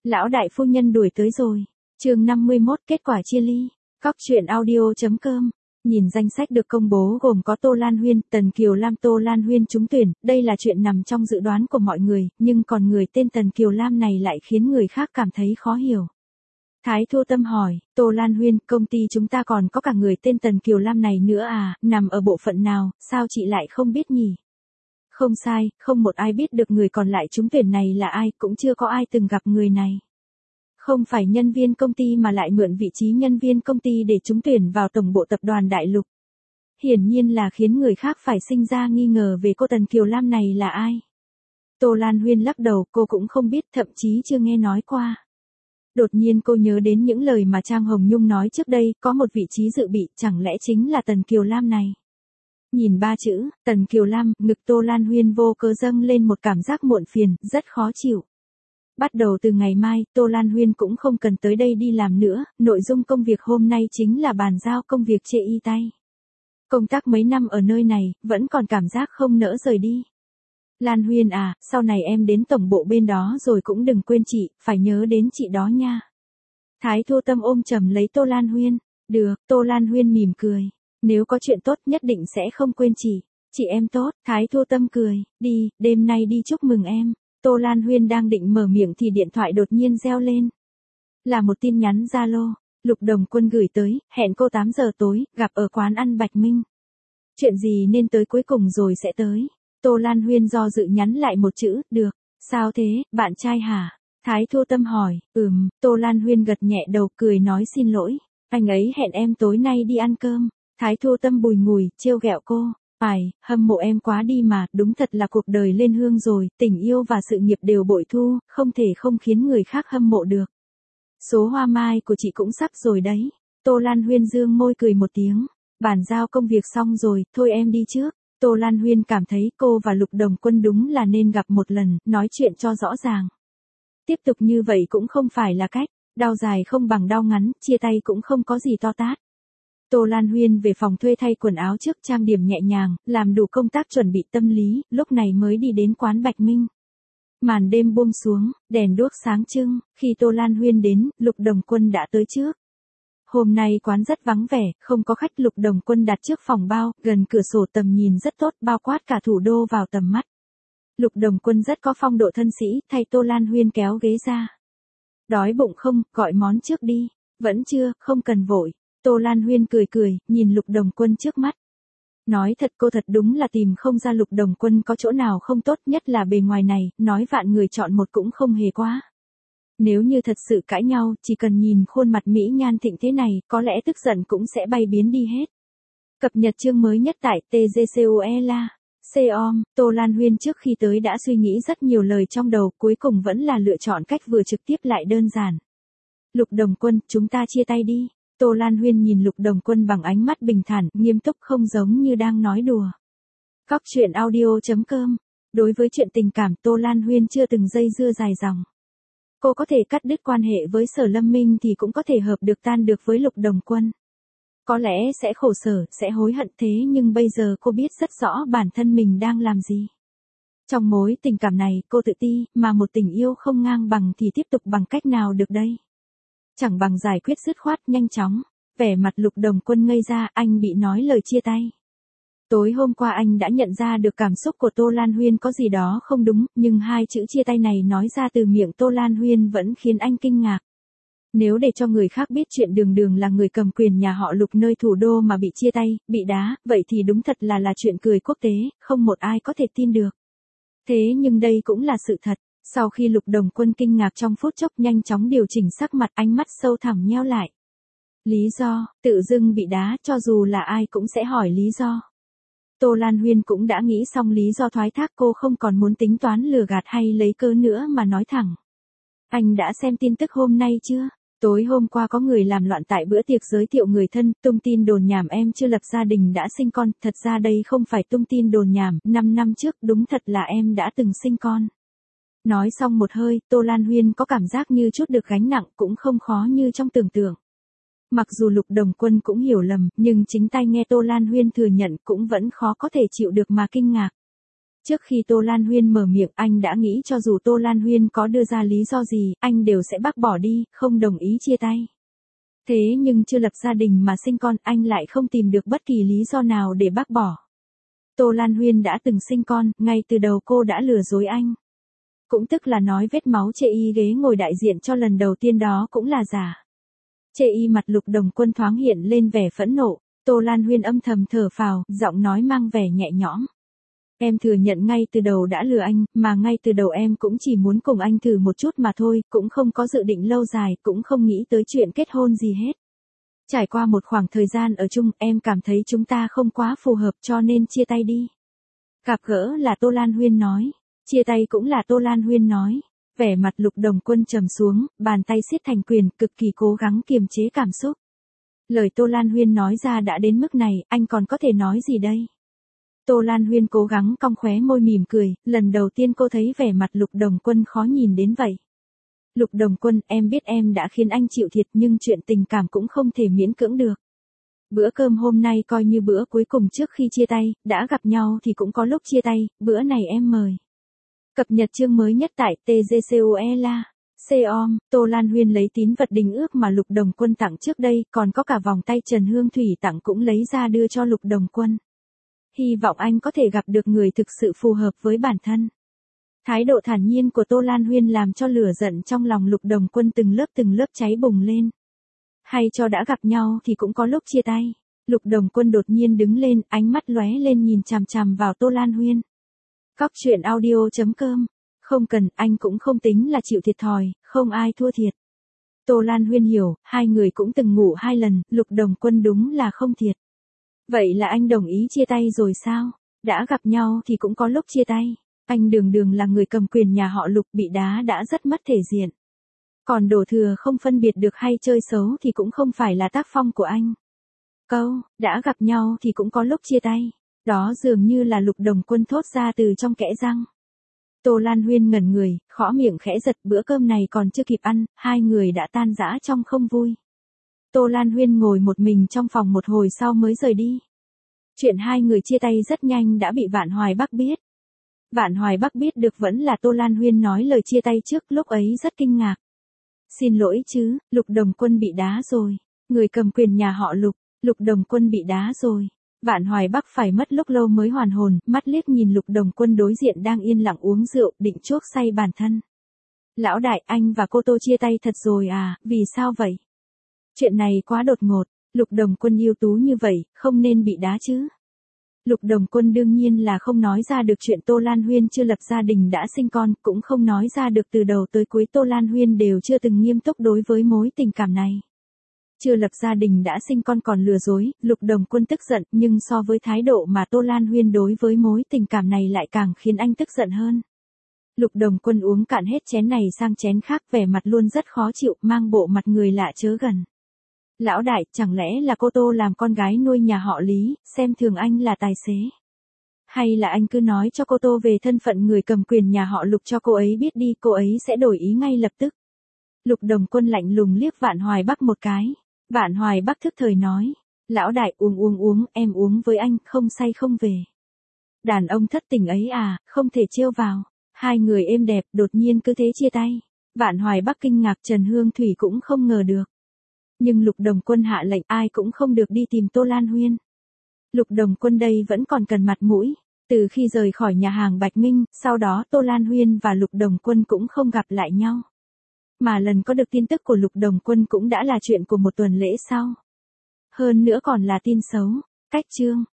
Lão đại phu nhân đuổi tới rồi. Chương 51 kết quả chia ly. Cóc truyện audio.com. Nhìn danh sách được công bố gồm có Tô Lan Huyên, Tần Kiều Lam. Tô Lan Huyên trúng tuyển, đây là chuyện nằm trong dự đoán của mọi người, nhưng còn người tên Tần Kiều Lam này lại khiến người khác cảm thấy khó hiểu. Thái Thu Tâm hỏi, Tô Lan Huyên, công ty chúng ta còn có cả người tên Tần Kiều Lam này nữa à, nằm ở bộ phận nào, sao chị lại không biết nhỉ? Không sai, không một ai biết được người còn lại trúng tuyển này là ai, cũng chưa có ai từng gặp người này. Không phải nhân viên công ty mà lại mượn vị trí nhân viên công ty để trúng tuyển vào tổng bộ tập đoàn Đại Lục. Hiển nhiên là khiến người khác phải sinh ra nghi ngờ về cô Tần Kiều Lam này là ai. Tô Lan Huyên lắc đầu, cô cũng không biết, thậm chí chưa nghe nói qua. Đột nhiên cô nhớ đến những lời mà Trang Hồng Nhung nói trước đây, có một vị trí dự bị, chẳng lẽ chính là Tần Kiều Lam này. Nhìn ba chữ, Tần Kiều Lam, ngực Tô Lan Huyên vô cớ dâng lên một cảm giác muộn phiền, rất khó chịu. Bắt đầu từ ngày mai, Tô Lan Huyên cũng không cần tới đây đi làm nữa, nội dung công việc hôm nay chính là bàn giao công việc chê y tay. Công tác mấy năm ở nơi này, vẫn còn cảm giác không nỡ rời đi. Lan Huyên à, sau này em đến tổng bộ bên đó rồi cũng đừng quên chị, phải nhớ đến chị đó nha. Thái Thu Tâm ôm chầm lấy Tô Lan Huyên. Được, Tô Lan Huyên mỉm cười. Nếu có chuyện tốt nhất định sẽ không quên chị em tốt. Thái Thu Tâm cười, đi, đêm nay đi chúc mừng em. Tô Lan Huyên đang định mở miệng thì điện thoại đột nhiên reo lên. Là một tin nhắn Zalo, Lục Đồng Quân gửi tới, hẹn cô 8 giờ tối, gặp ở quán ăn Bạch Minh. Chuyện gì nên tới cuối cùng rồi sẽ tới. Tô Lan Huyên do dự nhắn lại một chữ, được. Sao thế, bạn trai hả? Thái Thu Tâm hỏi, Tô Lan Huyên gật nhẹ đầu cười nói xin lỗi. Anh ấy hẹn em tối nay đi ăn cơm. Thái Thu Tâm bùi ngùi, trêu ghẹo cô. Hâm mộ em quá đi mà, đúng thật là cuộc đời lên hương rồi, tình yêu và sự nghiệp đều bội thu, không thể không khiến người khác hâm mộ được. Số hoa mai của chị cũng sắp rồi đấy. Tô Lan Huyên dương môi cười một tiếng. Bàn giao công việc xong rồi, thôi em đi trước. Tô Lan Huyên cảm thấy cô và Lục Đồng Quân đúng là nên gặp một lần, nói chuyện cho rõ ràng. Tiếp tục như vậy cũng không phải là cách, đau dài không bằng đau ngắn, chia tay cũng không có gì to tát. Tô Lan Huyên về phòng thuê thay quần áo trước, trang điểm nhẹ nhàng, làm đủ công tác chuẩn bị tâm lý, lúc này mới đi đến quán Bạch Minh. Màn đêm buông xuống, đèn đuốc sáng trưng, khi Tô Lan Huyên đến, Lục Đồng Quân đã tới trước. Hôm nay quán rất vắng vẻ, không có khách. Lục Đồng Quân đặt trước phòng bao, gần cửa sổ tầm nhìn rất tốt, bao quát cả thủ đô vào tầm mắt. Lục Đồng Quân rất có phong độ thân sĩ, thay Tô Lan Huyên kéo ghế ra. Đói bụng không, gọi món trước đi. Vẫn chưa, không cần vội. Tô Lan Huyên cười, nhìn Lục Đồng Quân trước mắt. Nói thật cô thật đúng là tìm không ra Lục Đồng Quân có chỗ nào không tốt, nhất là bề ngoài này, nói vạn người chọn một cũng không hề quá. Nếu như thật sự cãi nhau, chỉ cần nhìn khuôn mặt mỹ nhan thịnh thế này, có lẽ tức giận cũng sẽ bay biến đi hết. Cập nhật chương mới nhất tại TGCOELA. Tô Lan Huyên trước khi tới đã suy nghĩ rất nhiều lời trong đầu, cuối cùng vẫn là lựa chọn cách vừa trực tiếp lại đơn giản. Lục Đồng Quân, chúng ta chia tay đi. Tô Lan Huyên nhìn Lục Đồng Quân bằng ánh mắt bình thản, nghiêm túc không giống như đang nói đùa. Cóc truyện audio.com. Đối với chuyện tình cảm, Tô Lan Huyên chưa từng dây dưa dài dòng. Cô có thể cắt đứt quan hệ với Sở Lâm Minh thì cũng có thể hợp được tan được với Lục Đồng Quân. Có lẽ sẽ khổ sở, sẽ hối hận thế nhưng bây giờ cô biết rất rõ bản thân mình đang làm gì. Trong mối tình cảm này cô tự ti, mà một tình yêu không ngang bằng thì tiếp tục bằng cách nào được đây? Chẳng bằng giải quyết dứt khoát nhanh chóng. Vẻ mặt Lục Đồng Quân ngây ra, anh bị nói lời chia tay. Tối hôm qua anh đã nhận ra được cảm xúc của Tô Lan Huyên có gì đó không đúng, nhưng hai chữ chia tay này nói ra từ miệng Tô Lan Huyên vẫn khiến anh kinh ngạc. Nếu để cho người khác biết chuyện Đường Đường là người cầm quyền nhà họ Lục nơi thủ đô mà bị chia tay, bị đá, vậy thì đúng thật là chuyện cười quốc tế, không một ai có thể tin được. Thế nhưng đây cũng là sự thật. Sau khi Lục Đồng Quân kinh ngạc trong phút chốc nhanh chóng điều chỉnh sắc mặt, ánh mắt sâu thẳm nheo lại. Lý do, tự dưng bị đá, cho dù là ai cũng sẽ hỏi lý do. Tô Lan Huyên cũng đã nghĩ xong lý do thoái thác, cô không còn muốn tính toán lừa gạt hay lấy cớ nữa mà nói thẳng. Anh đã xem tin tức hôm nay chưa? Tối hôm qua có người làm loạn tại bữa tiệc giới thiệu người thân, tung tin đồn nhảm em chưa lập gia đình đã sinh con, thật ra đây không phải tung tin đồn nhảm, 5 năm trước đúng thật là em đã từng sinh con. Nói xong một hơi, Tô Lan Huyên có cảm giác như chút được gánh nặng, cũng không khó như trong tưởng tượng. Mặc dù Lục Đồng Quân cũng hiểu lầm, nhưng chính tay nghe Tô Lan Huyên thừa nhận cũng vẫn khó có thể chịu được mà kinh ngạc. Trước khi Tô Lan Huyên mở miệng anh đã nghĩ cho dù Tô Lan Huyên có đưa ra lý do gì, anh đều sẽ bác bỏ đi, không đồng ý chia tay. Thế nhưng chưa lập gia đình mà sinh con, anh lại không tìm được bất kỳ lý do nào để bác bỏ. Tô Lan Huyên đã từng sinh con, ngay từ đầu cô đã lừa dối anh. Cũng tức là nói vết máu chê y ghế ngồi đại diện cho lần đầu tiên đó cũng là giả. Chê y mặt Lục Đồng Quân thoáng hiện lên vẻ phẫn nộ, Tô Lan Huyên âm thầm thở phào, giọng nói mang vẻ nhẹ nhõm. Em thừa nhận ngay từ đầu đã lừa anh, mà ngay từ đầu em cũng chỉ muốn cùng anh thử một chút mà thôi, cũng không có dự định lâu dài, cũng không nghĩ tới chuyện kết hôn gì hết. Trải qua một khoảng thời gian ở chung, em cảm thấy chúng ta không quá phù hợp cho nên chia tay đi. Gặp gỡ là Tô Lan Huyên nói, chia tay cũng là Tô Lan Huyên nói. Vẻ mặt Lục Đồng Quân trầm xuống, bàn tay siết thành quyền, cực kỳ cố gắng kiềm chế cảm xúc. Lời Tô Lan Huyên nói ra đã đến mức này, anh còn có thể nói gì đây? Tô Lan Huyên cố gắng cong khóe môi mỉm cười, lần đầu tiên cô thấy vẻ mặt Lục Đồng Quân khó nhìn đến vậy. Lục Đồng Quân, em biết em đã khiến anh chịu thiệt nhưng chuyện tình cảm cũng không thể miễn cưỡng được. Bữa cơm hôm nay coi như bữa cuối cùng trước khi chia tay, đã gặp nhau thì cũng có lúc chia tay, bữa này em mời. Cập nhật chương mới nhất tại TGCOELA. Seom, Tô Lan Huyên lấy tín vật đính ước mà Lục Đồng Quân tặng trước đây, còn có cả vòng tay Trần Hương Thủy tặng cũng lấy ra đưa cho Lục Đồng Quân. Hy vọng anh có thể gặp được người thực sự phù hợp với bản thân. Thái độ thản nhiên của Tô Lan Huyên làm cho lửa giận trong lòng Lục Đồng Quân từng lớp cháy bùng lên. Hay cho đã gặp nhau thì cũng có lúc chia tay. Lục Đồng Quân đột nhiên đứng lên, ánh mắt lóe lên nhìn chằm chằm vào Tô Lan Huyên. Cóc truyện audio.com. Không cần, anh cũng không tính là chịu thiệt thòi, không ai thua thiệt. Tô Lan Huyên hiểu, hai người cũng từng ngủ 2 lần, Lục Đồng Quân đúng là không thiệt. Vậy là anh đồng ý chia tay rồi sao? Đã gặp nhau thì cũng có lúc chia tay. Anh đường là người cầm quyền nhà họ Lục, bị đá đã rất mất thể diện. Còn đổ thừa không phân biệt được hay chơi xấu thì cũng không phải là tác phong của anh. Câu, đã gặp nhau thì cũng có lúc chia tay. Đó dường như là Lục Đồng Quân thốt ra từ trong kẽ răng. Tô Lan Huyên ngẩn người, khõ miệng khẽ giật, bữa cơm này còn chưa kịp ăn, hai người đã tan rã trong không vui. Tô Lan Huyên ngồi một mình trong phòng một hồi sau mới rời đi. Chuyện hai người chia tay rất nhanh đã bị Vạn Hoài Bắc biết. Vạn Hoài Bắc biết được vẫn là Tô Lan Huyên nói lời chia tay trước, lúc ấy rất kinh ngạc. Xin lỗi chứ, Lục Đồng Quân bị đá rồi. Người cầm quyền nhà họ Lục, Lục Đồng Quân bị đá rồi. Vạn Hoài Bắc phải mất lúc lâu mới hoàn hồn, mắt liếc nhìn Lục Đồng Quân đối diện đang yên lặng uống rượu, định chuốc say bản thân. Lão đại, anh và cô Tô chia tay thật rồi à, vì sao vậy? Chuyện này quá đột ngột, Lục Đồng Quân ưu tú như vậy, không nên bị đá chứ. Lục Đồng Quân đương nhiên là không nói ra được chuyện Tô Lan Huyên chưa lập gia đình đã sinh con, cũng không nói ra được từ đầu tới cuối Tô Lan Huyên đều chưa từng nghiêm túc đối với mối tình cảm này. Chưa lập gia đình đã sinh con còn lừa dối, Lục Đồng Quân tức giận, nhưng so với thái độ mà Tô Lan Huyên đối với mối tình cảm này lại càng khiến anh tức giận hơn. Lục Đồng Quân uống cạn hết chén này sang chén khác, vẻ mặt luôn rất khó chịu, mang bộ mặt người lạ chớ gần. Lão đại, chẳng lẽ là cô Tô làm con gái nuôi nhà họ Lý, xem thường anh là tài xế? Hay là anh cứ nói cho cô Tô về thân phận người cầm quyền nhà họ Lục cho cô ấy biết đi, cô ấy sẽ đổi ý ngay lập tức. Lục Đồng Quân lạnh lùng liếc Vạn Hoài Bắc một cái. Vạn Hoài Bắc thức thời nói, lão đại uống, em uống với anh, không say không về. Đàn ông thất tình ấy à, không thể trêu vào. Hai người êm đẹp, đột nhiên cứ thế chia tay. Vạn Hoài Bắc kinh ngạc, Trần Hương Thủy cũng không ngờ được. Nhưng Lục Đồng Quân hạ lệnh ai cũng không được đi tìm Tô Lan Huyên. Lục Đồng Quân đây vẫn còn cần mặt mũi. Từ khi rời khỏi nhà hàng Bạch Minh, sau đó Tô Lan Huyên và Lục Đồng Quân cũng không gặp lại nhau. Mà lần có được tin tức của Lục Đồng Quân cũng đã là chuyện của một tuần lễ sau. Hơn nữa còn là tin xấu. Cách chương.